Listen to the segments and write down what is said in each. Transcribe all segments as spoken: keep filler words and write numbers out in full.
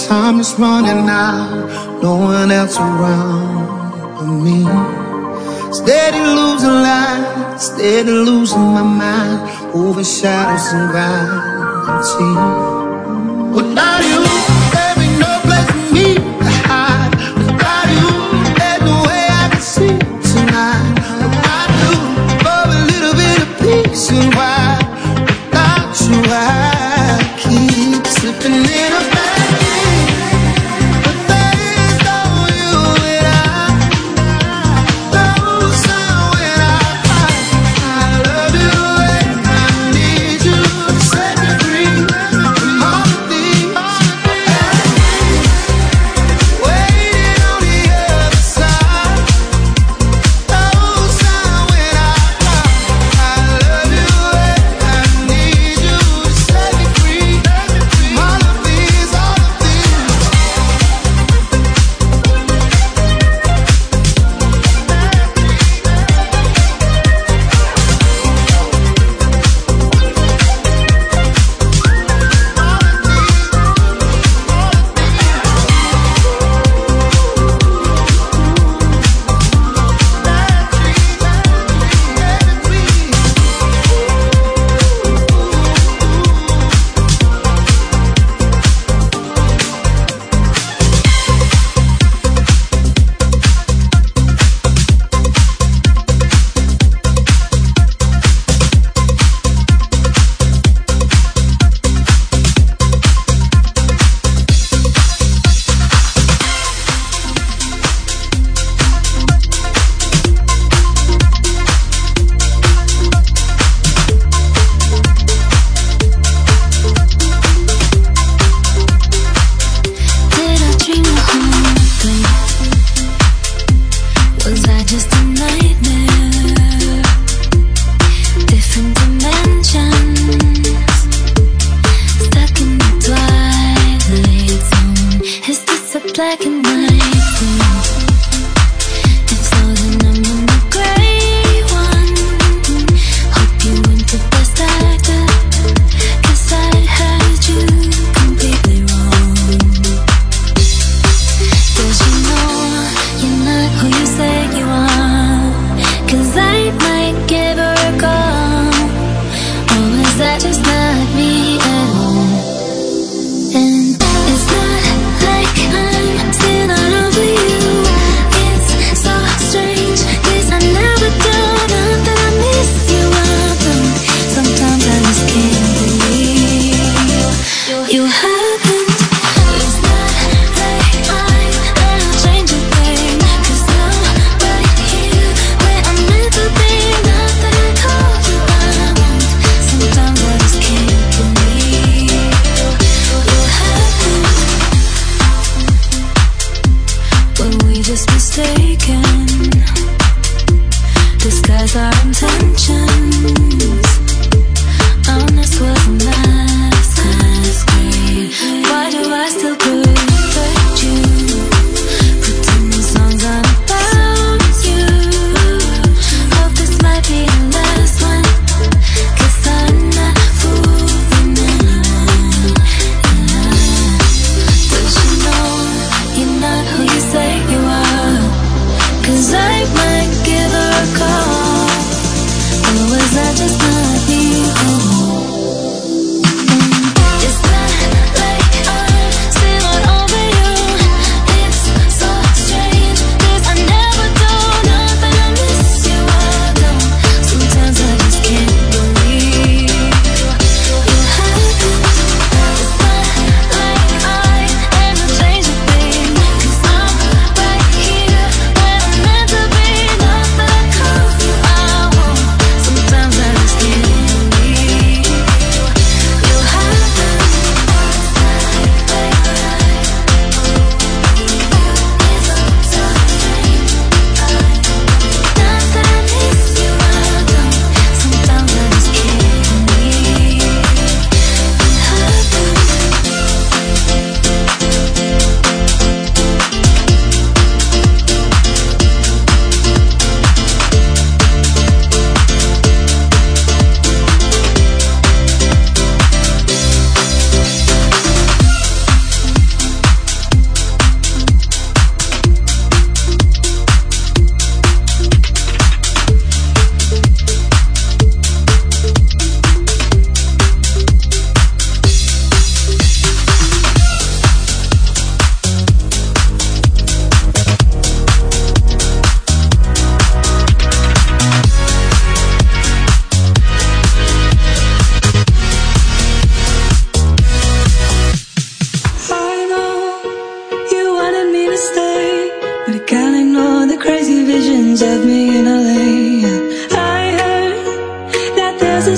Time is running out, no one else around but me. Steady losing light, steady losing my mind, over shadows and gravity. Without you, there ain't no place for me to hide. Without you, there's no way I can see tonight. I do for a little bit of peace and why. Without you, I keep slipping in a bad.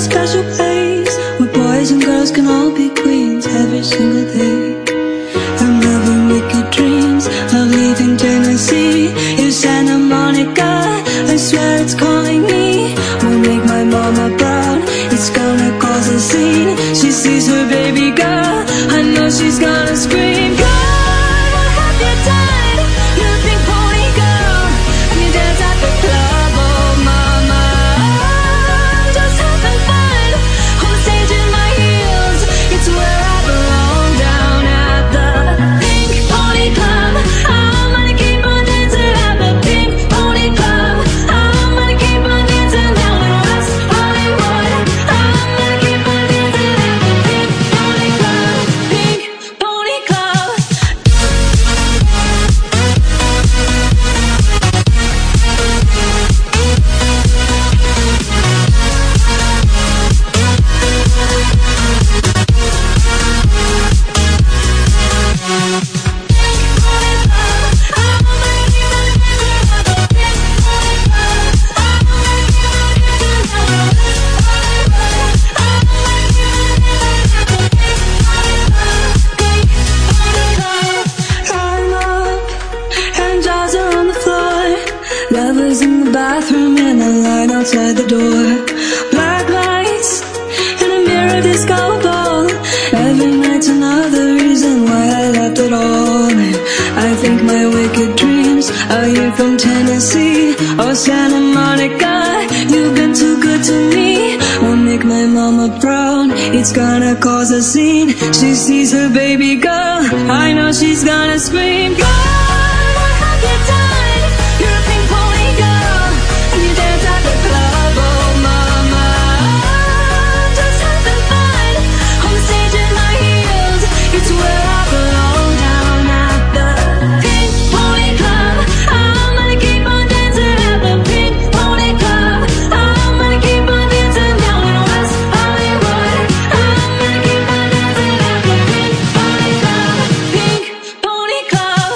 special place where boys and girls can all be queens every single day. I'm having wicked dreams of leaving Tennessee. You Santa Monica, I swear it's calling me. Won't make my mama proud, it's gonna cause a scene. She sees her baby girl, I know she's gonna scream. God, what have you done? You pink pony girl, and you dance at the club. Oh mama, I'm just having fun on stage in my heels. It's where I belong, down at the Pink Pony Club. I'm gonna keep on dancing at the Pink Pony Club. I'm gonna keep on dancing down in West Hollywood. I'm gonna keep on dancing at the Pink Pony Club. Pink Pony Club. I'm up and jaws are on the floor. Lovers in the bathroom and a line outside the door. Black lights and a mirror disco ball. Every night's another reason why I left it all. And I think my wicked dreams are you from Tennessee or Santa Monica. You've been too good to me. Won't make my mama proud, it's gonna cause a scene. She sees her baby girl, I know she's gonna scream. God, what have you done? You're a pink pony girl, and you dance at the club. Oh mama, I'm just having fun on the stage in my heels. It's where I belong, down at the Pink Pony Club. I'm gonna keep on dancing at the Pink Pony Club. I'm gonna keep on dancing down in West Hollywood. I'm gonna keep on dancing at the Pink Pony Club. Pink Pony Club.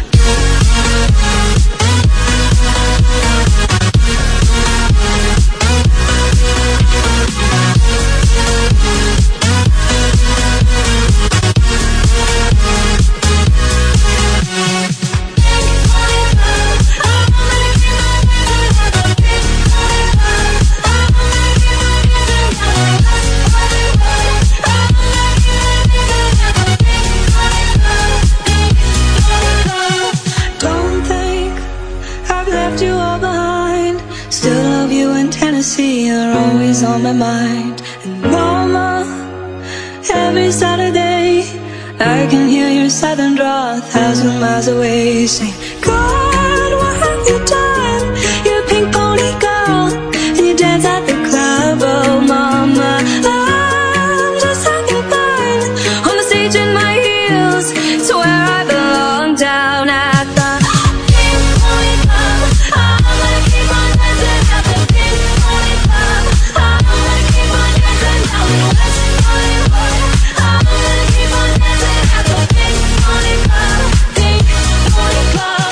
Don't think I've left you all behind. Still love you in Tennessee, you're always on my mind. And mama, every Saturday I can hear your southern drawl a thousand miles away. Say, God, what have you done? You're a pink pony girl, and you dance at the club. Oh mama, I'm just having fun on the stage in my heels. It's where I belong, down at the Pink Pony Club. I'm gonna keep on dancing at the Pink Pony Club. I'm gonna keep on dancing down in West Hollywood. I'm gonna keep on dancing at the Pink Pony Club. Pink Pony Club.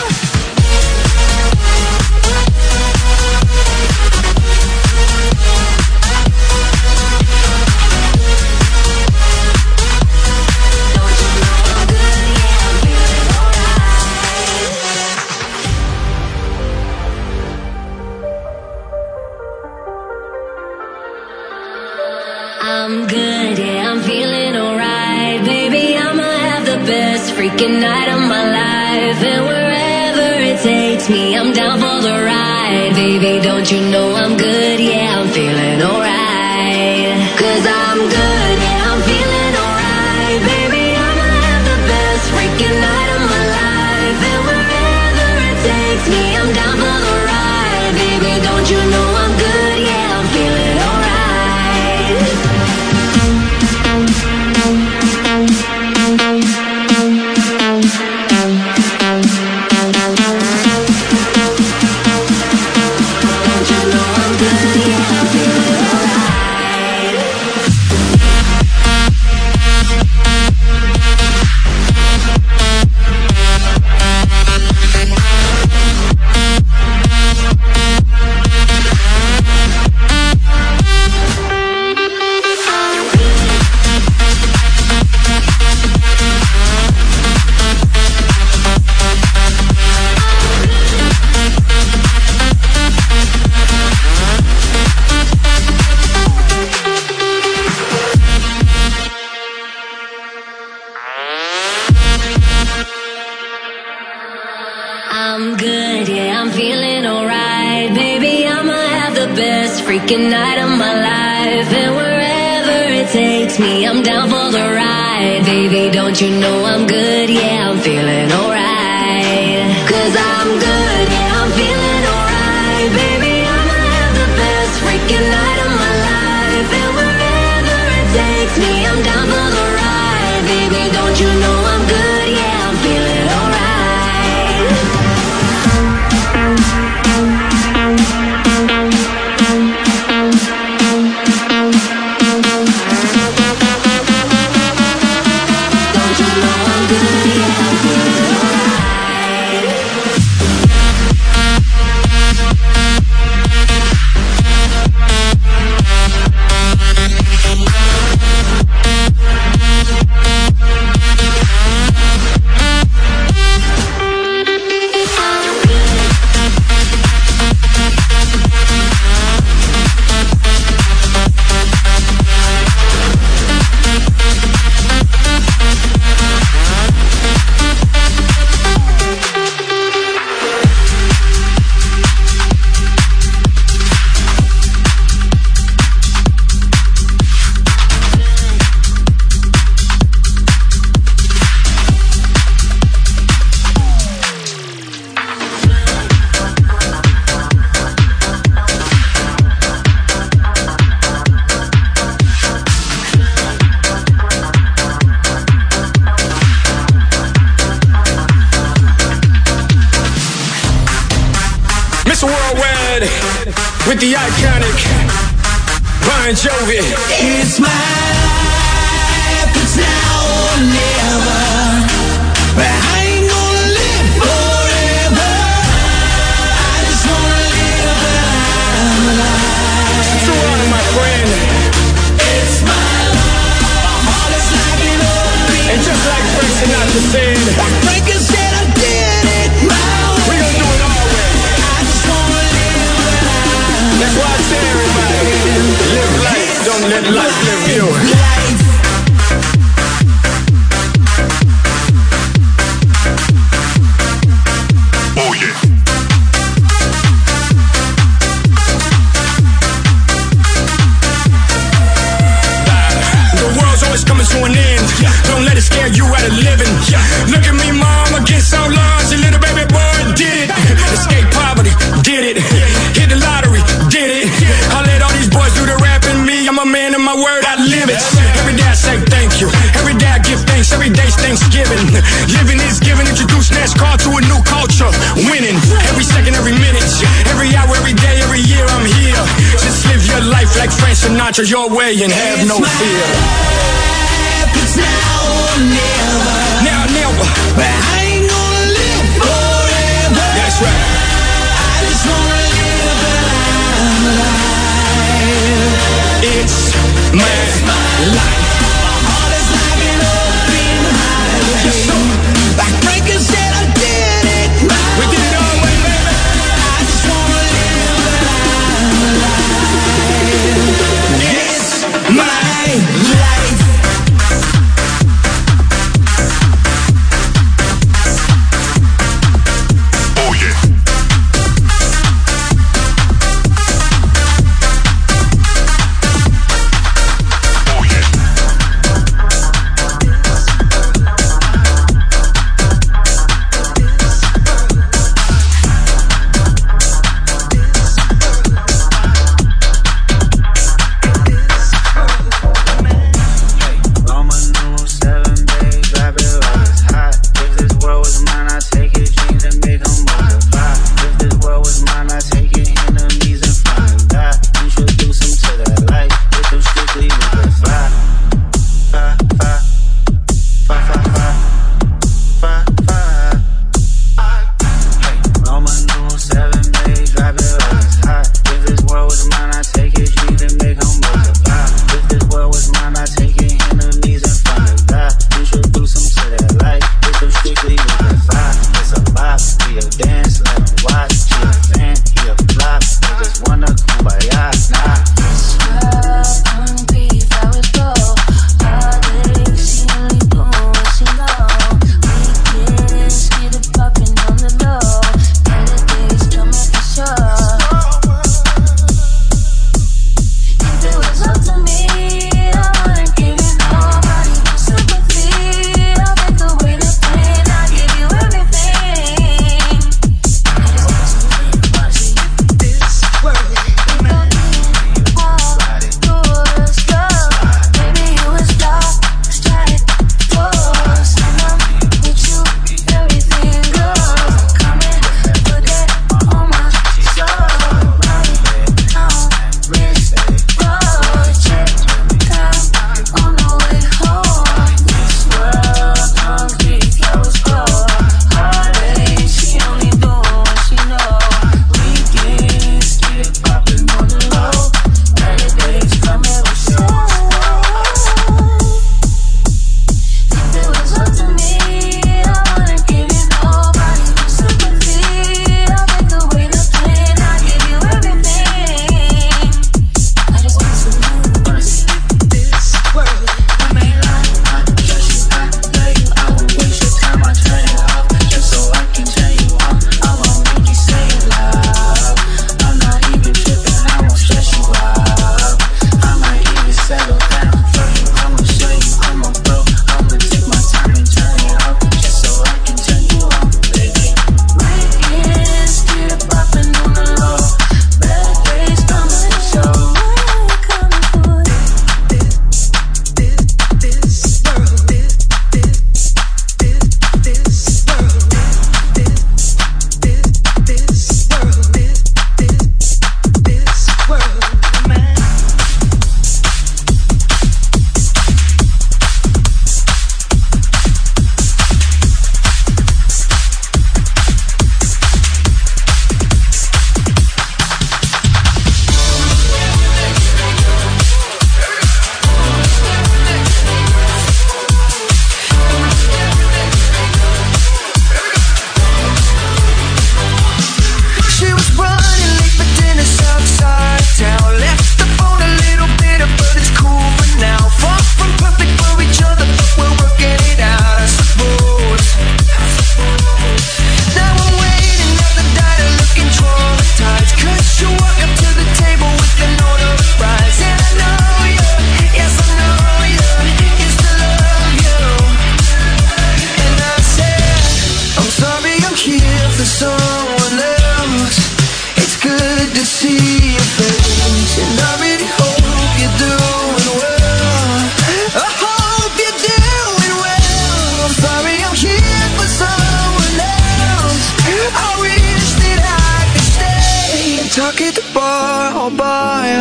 I'm good, yeah, I'm feeling alright. Baby, I'ma have the best freaking night of my life. And wherever it takes me, I'm down for the ride. Baby, don't you know I'm good, yeah, I'm feeling alright. Cause I'm good, yeah, I'm feeling alright. Baby, I'ma have the best freaking night of my life. And wherever it takes me, I'm down for the ride. Baby, don't you know I'm good, yeah, I'm feeling alright. Don't you know I'm good, yeah, I'm feeling alright. best freaking night of my life. And wherever it takes me, I'm down for the ride. Baby, don't you know I'm good? Yeah, I'm feeling alright. Cause I'm good, yeah, I'm feeling alright. Baby, I'ma have the best freaking night of my life. And wherever it takes me, I'm down for the ride. Baby, don't you know I'm good? Yeah, I'm feeling alright. With the iconic Bon Jovi. It's my life, it's now or never. But I ain't gonna live forever. I just wanna live when I'm alive. Toronto, my friend. It's my life, my heart is like an open. And just like Frank Sinatra said, like Frank said, I did it my way. We gon' do it our way. I just wanna live when I'm. That's why I tell everybody, live life, don't let life live you. Life. Oh yeah. The world's always coming to an end. Don't let it scare you out of living. Look at me, mom, I get so lost. A little baby boy did it. Escape poverty, did it. Hit the lottery, did it. I let all these boys do the rapping. Me, I'm a man of my word, I live it. Every day I say thank you. Every day I give thanks. Every day's Thanksgiving. Living is giving. Introduce NASCAR to a new culture. Winning every second, every minute, every hour, every day, every year. I'm here. Just live your life like Frank Sinatra, your way, and have no fear. It's now or never. Now, never. But I ain't gonna live forever. That's right. I just wanna live when I'm alive. It's my, it's my life. My heart is like an open highway. Yes, sir. Like Franklin said, I did it my We did it our way, baby. I just wanna live when I'm alive. It's my life. Oh yeah. Oh yeah.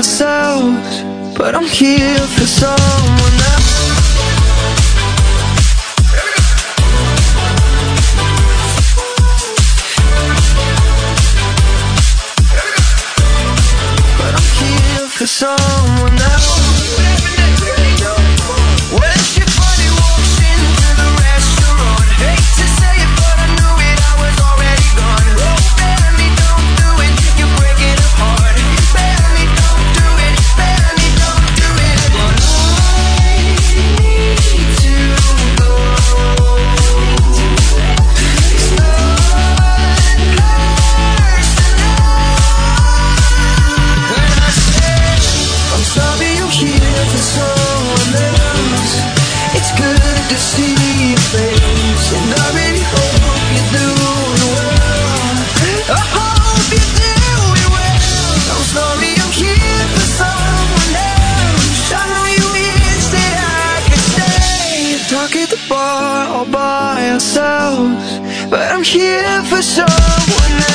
ourselves, but I'm here for someone else. But I'm here for someone else. When she finally walks into the restaurant, hate to say it, but I knew it, I was already gone. Oh, Bethany, don't do it, you're breaking her heart. Bethany, don't do it, Bethany, don't do it. But I need to go. It's not personal. When I say I'm sorry, I'm here for someone else, it's good to see your face, and I really hope you're doing well. I hope you're doing well. I'm sorry, I'm here for someone else. I know you wish that I could stay and talk at the bar all by ourselves, but I'm here for someone else.